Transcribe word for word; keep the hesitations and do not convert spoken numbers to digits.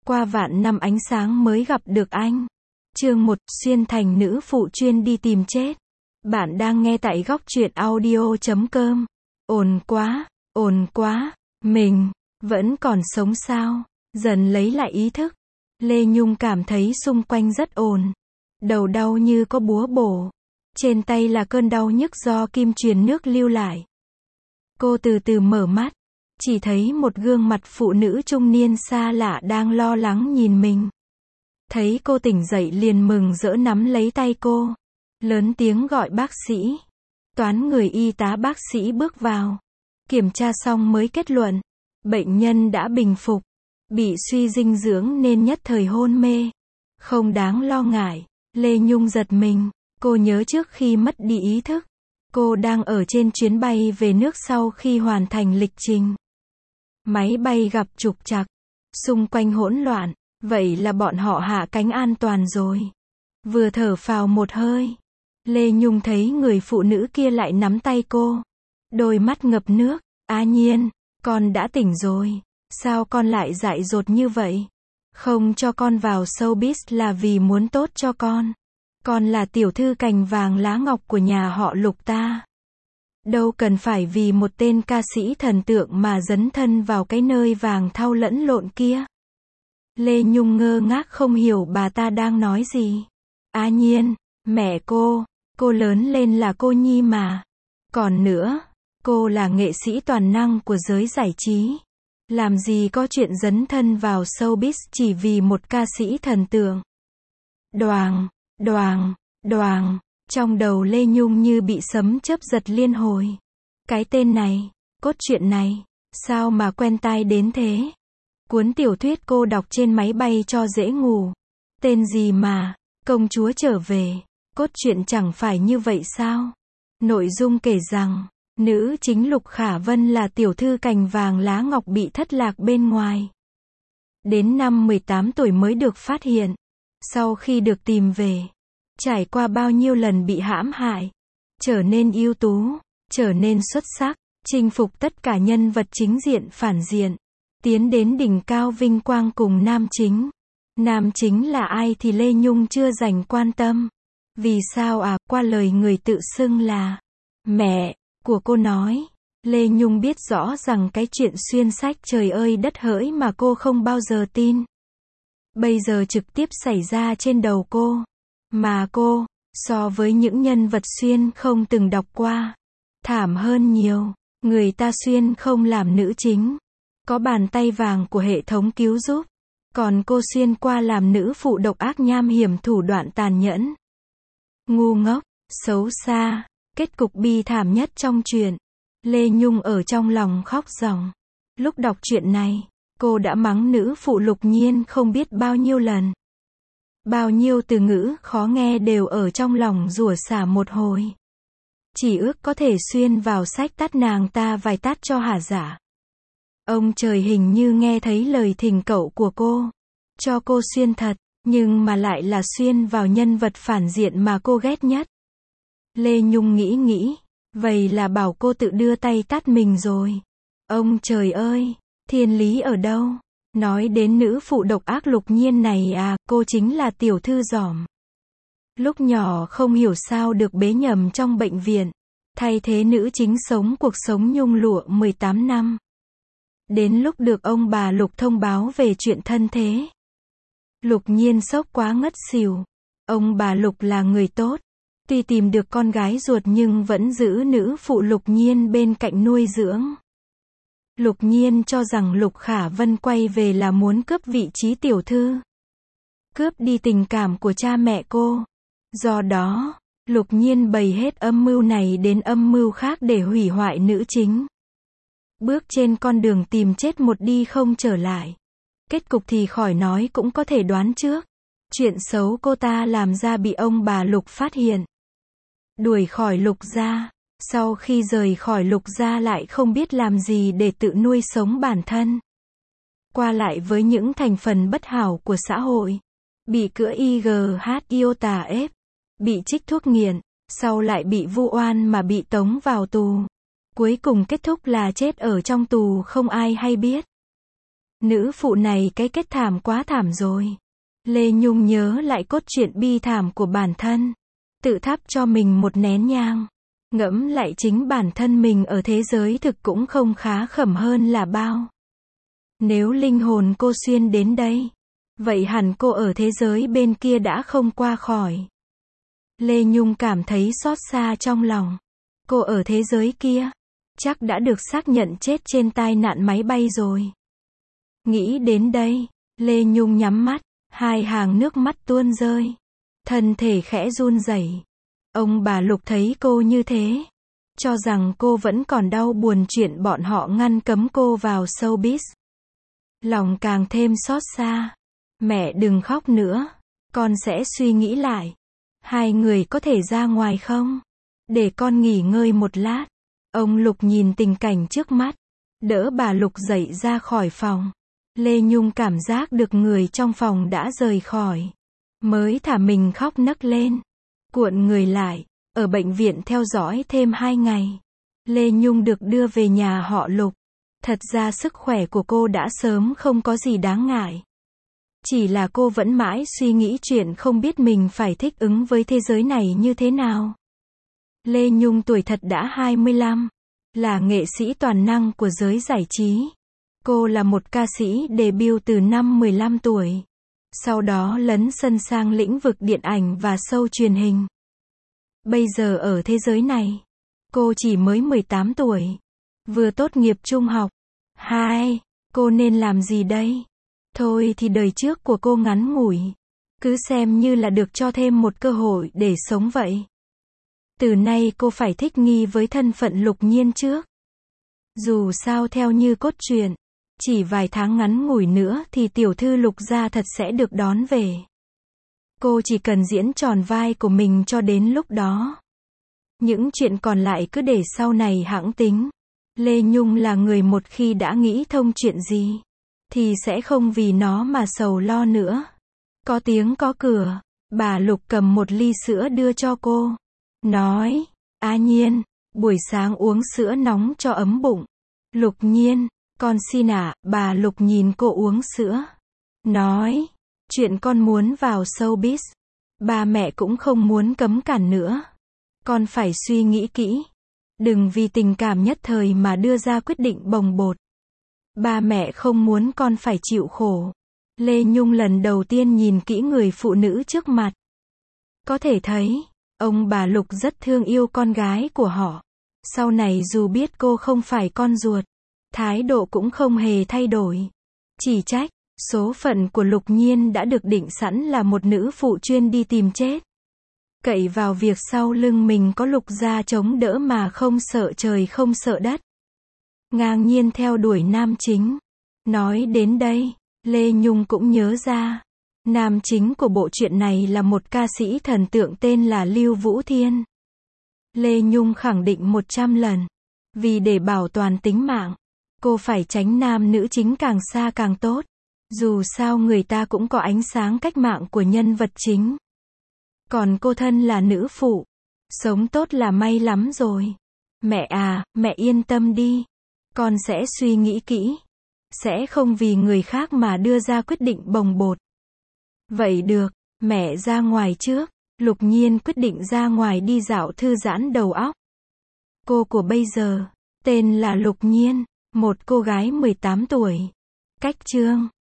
Qua vạn năm ánh sáng mới gặp được anh. Chương một, xuyên thành nữ phụ chuyên đi tìm chết. Bạn đang nghe tại góc truyện audio chấm com. Ồn quá, ồn quá, mình vẫn còn sống sao? Dần lấy lại ý thức, Lê Nhung cảm thấy xung quanh rất ồn. Đầu đau như có búa bổ. Trên tay là cơn đau nhức do kim truyền nước lưu lại. Cô từ từ mở mắt, chỉ thấy một gương mặt phụ nữ trung niên xa lạ đang lo lắng nhìn mình. Thấy cô tỉnh dậy liền mừng rỡ nắm lấy tay cô, lớn tiếng gọi bác sĩ. Toán người y tá bác sĩ bước vào, kiểm tra xong mới kết luận, bệnh nhân đã bình phục, bị suy dinh dưỡng nên nhất thời hôn mê. Không đáng lo ngại. Lê Nhung giật mình, cô nhớ trước khi mất đi ý thức, cô đang ở trên chuyến bay về nước sau khi hoàn thành lịch trình. Máy bay gặp trục trặc, xung quanh hỗn loạn, vậy là bọn họ hạ cánh an toàn rồi. Vừa thở phào một hơi, Lê Nhung thấy người phụ nữ kia lại nắm tay cô. Đôi mắt ngập nước, "Á Nhiên, con đã tỉnh rồi, sao con lại dại dột như vậy? Không cho con vào showbiz là vì muốn tốt cho con. Con là tiểu thư cành vàng lá ngọc của nhà họ Lục ta. Đâu cần phải vì một tên ca sĩ thần tượng mà dấn thân vào cái nơi vàng thau lẫn lộn kia." Lê Nhung ngơ ngác không hiểu bà ta đang nói gì. "Á Nhiên, mẹ cô, cô lớn lên là cô nhi mà. Còn nữa, cô là nghệ sĩ toàn năng của giới giải trí. Làm gì có chuyện dấn thân vào showbiz chỉ vì một ca sĩ thần tượng." Đoàng, đoàng, đoàng, trong đầu Lê Nhung như bị sấm chớp giật liên hồi. Cái tên này, cốt truyện này, sao mà quen tai đến thế? Cuốn tiểu thuyết cô đọc trên máy bay cho dễ ngủ. Tên gì mà, công chúa trở về, cốt truyện chẳng phải như vậy sao? Nội dung kể rằng, nữ chính Lục Khả Vân là tiểu thư cành vàng lá ngọc bị thất lạc bên ngoài. Đến năm mười tám tuổi mới được phát hiện. Sau khi được tìm về, trải qua bao nhiêu lần bị hãm hại, trở nên ưu tú, trở nên xuất sắc, chinh phục tất cả nhân vật chính diện phản diện, tiến đến đỉnh cao vinh quang cùng nam chính. Nam chính là ai thì Lê Nhung chưa dành quan tâm. Vì sao à? Qua lời người tự xưng là mẹ của cô nói, Lê Nhung biết rõ rằng cái chuyện xuyên sách trời ơi đất hỡi mà cô không bao giờ tin, bây giờ trực tiếp xảy ra trên đầu cô. Mà cô, so với những nhân vật xuyên không từng đọc qua, thảm hơn nhiều. Người ta xuyên không làm nữ chính, có bàn tay vàng của hệ thống cứu giúp. Còn cô xuyên qua làm nữ phụ độc ác nham hiểm thủ đoạn tàn nhẫn. Ngu ngốc, xấu xa, kết cục bi thảm nhất trong truyện. Lê Nhung ở trong lòng khóc ròng. Lúc đọc truyện này, cô đã mắng nữ phụ Lục Nhiên không biết bao nhiêu lần. Bao nhiêu từ ngữ khó nghe đều ở trong lòng rủa xả một hồi. Chỉ ước có thể xuyên vào sách tát nàng ta vài tát cho hả dạ. Ông trời hình như nghe thấy lời thỉnh cầu của cô, cho cô xuyên thật, nhưng mà lại là xuyên vào nhân vật phản diện mà cô ghét nhất. Lê Nhung nghĩ nghĩ, vậy là bảo cô tự đưa tay tát mình rồi. Ông trời ơi, thiên lý ở đâu? Nói đến nữ phụ độc ác Lục Nhiên này à, cô chính là tiểu thư giỏm. Lúc nhỏ không hiểu sao được bế nhầm trong bệnh viện, thay thế nữ chính sống cuộc sống nhung lụa mười tám năm. Đến lúc được ông bà Lục thông báo về chuyện thân thế, Lục Nhiên sốc quá ngất xỉu. Ông bà Lục là người tốt, tuy tìm được con gái ruột nhưng vẫn giữ nữ phụ Lục Nhiên bên cạnh nuôi dưỡng. Lục Nhiên cho rằng Lục Khả Vân quay về là muốn cướp vị trí tiểu thư, cướp đi tình cảm của cha mẹ cô. Do đó, Lục Nhiên bày hết âm mưu này đến âm mưu khác để hủy hoại nữ chính. Bước trên con đường tìm chết một đi không trở lại. Kết cục thì khỏi nói cũng có thể đoán trước. Chuyện xấu cô ta làm ra bị ông bà Lục phát hiện, đuổi khỏi Lục gia. Sau khi rời khỏi Lục gia lại không biết làm gì để tự nuôi sống bản thân. Qua lại với những thành phần bất hảo của xã hội. Bị cữa i giê hát iota ép. Bị trích thuốc nghiện. Sau lại bị vu oan mà bị tống vào tù. Cuối cùng kết thúc là chết ở trong tù không ai hay biết. Nữ phụ này cái kết thảm quá thảm rồi. Lê Nhung nhớ lại cốt truyện bi thảm của bản thân. Tự thắp cho mình một nén nhang. Ngẫm lại chính bản thân mình ở thế giới thực cũng không khá khẩm hơn là bao. Nếu linh hồn cô xuyên đến đây, vậy hẳn cô ở thế giới bên kia đã không qua khỏi. Lê Nhung cảm thấy xót xa trong lòng. Cô ở thế giới kia, chắc đã được xác nhận chết trên tai nạn máy bay rồi. Nghĩ đến đây, Lê Nhung nhắm mắt, hai hàng nước mắt tuôn rơi. Thân thể khẽ run rẩy. Ông bà Lục thấy cô như thế, cho rằng cô vẫn còn đau buồn chuyện bọn họ ngăn cấm cô vào showbiz. Lòng càng thêm xót xa. Mẹ đừng khóc nữa, con sẽ suy nghĩ lại. Hai người có thể ra ngoài không? Để con nghỉ ngơi một lát. Ông Lục nhìn tình cảnh trước mắt, đỡ bà Lục dậy ra khỏi phòng. Lê Nhung cảm giác được người trong phòng đã rời khỏi. Mới thả mình khóc nấc lên. Cuộn người lại, ở bệnh viện theo dõi thêm hai ngày. Lê Nhung được đưa về nhà họ Lục. Thật ra sức khỏe của cô đã sớm không có gì đáng ngại. Chỉ là cô vẫn mãi suy nghĩ chuyện không biết mình phải thích ứng với thế giới này như thế nào. Lê Nhung tuổi thật đã hai mươi lăm, là nghệ sĩ toàn năng của giới giải trí. Cô là một ca sĩ debut từ năm mười lăm tuổi. Sau đó lấn sân sang lĩnh vực điện ảnh và show truyền hình. Bây giờ ở thế giới này, cô chỉ mới mười tám tuổi. Vừa tốt nghiệp trung học. Hai, cô nên làm gì đây? Thôi thì đời trước của cô ngắn ngủi. Cứ xem như là được cho thêm một cơ hội để sống vậy. Từ nay cô phải thích nghi với thân phận Lục Nhiên trước. Dù sao theo như cốt truyện, chỉ vài tháng ngắn ngủi nữa thì tiểu thư Lục gia thật sẽ được đón về. Cô chỉ cần diễn tròn vai của mình cho đến lúc đó. Những chuyện còn lại cứ để sau này hẵng tính. Lê Nhung là người một khi đã nghĩ thông chuyện gì, thì sẽ không vì nó mà sầu lo nữa. Có tiếng có cửa, bà Lục cầm một ly sữa đưa cho cô. Nói, A Nhiên, buổi sáng uống sữa nóng cho ấm bụng. Lục Nhiên, con xin ạ, à, bà Lục nhìn cô uống sữa. Nói, chuyện con muốn vào showbiz. Ba mẹ cũng không muốn cấm cản nữa. Con phải suy nghĩ kỹ. Đừng vì tình cảm nhất thời mà đưa ra quyết định bồng bột. Ba mẹ không muốn con phải chịu khổ. Lê Nhung lần đầu tiên nhìn kỹ người phụ nữ trước mặt. Có thể thấy, ông bà Lục rất thương yêu con gái của họ. Sau này dù biết cô không phải con ruột, thái độ cũng không hề thay đổi. Chỉ trách, số phận của Lục Nhiên đã được định sẵn là một nữ phụ chuyên đi tìm chết. Cậy vào việc sau lưng mình có Lục gia chống đỡ mà không sợ trời không sợ đất. Ngang nhiên theo đuổi nam chính. Nói đến đây, Lê Nhung cũng nhớ ra. Nam chính của bộ truyện này là một ca sĩ thần tượng tên là Lưu Vũ Thiên. Lê Nhung khẳng định một trăm lần. Vì để bảo toàn tính mạng, cô phải tránh nam nữ chính càng xa càng tốt. Dù sao người ta cũng có ánh sáng cách mạng của nhân vật chính. Còn cô thân là nữ phụ. Sống tốt là may lắm rồi. Mẹ à, mẹ yên tâm đi. Con sẽ suy nghĩ kỹ. Sẽ không vì người khác mà đưa ra quyết định bồng bột. Vậy được, mẹ ra ngoài trước. Lục Nhiên quyết định ra ngoài đi dạo thư giãn đầu óc. Cô của bây giờ, tên là Lục Nhiên, một cô gái mười tám tuổi. Cách chương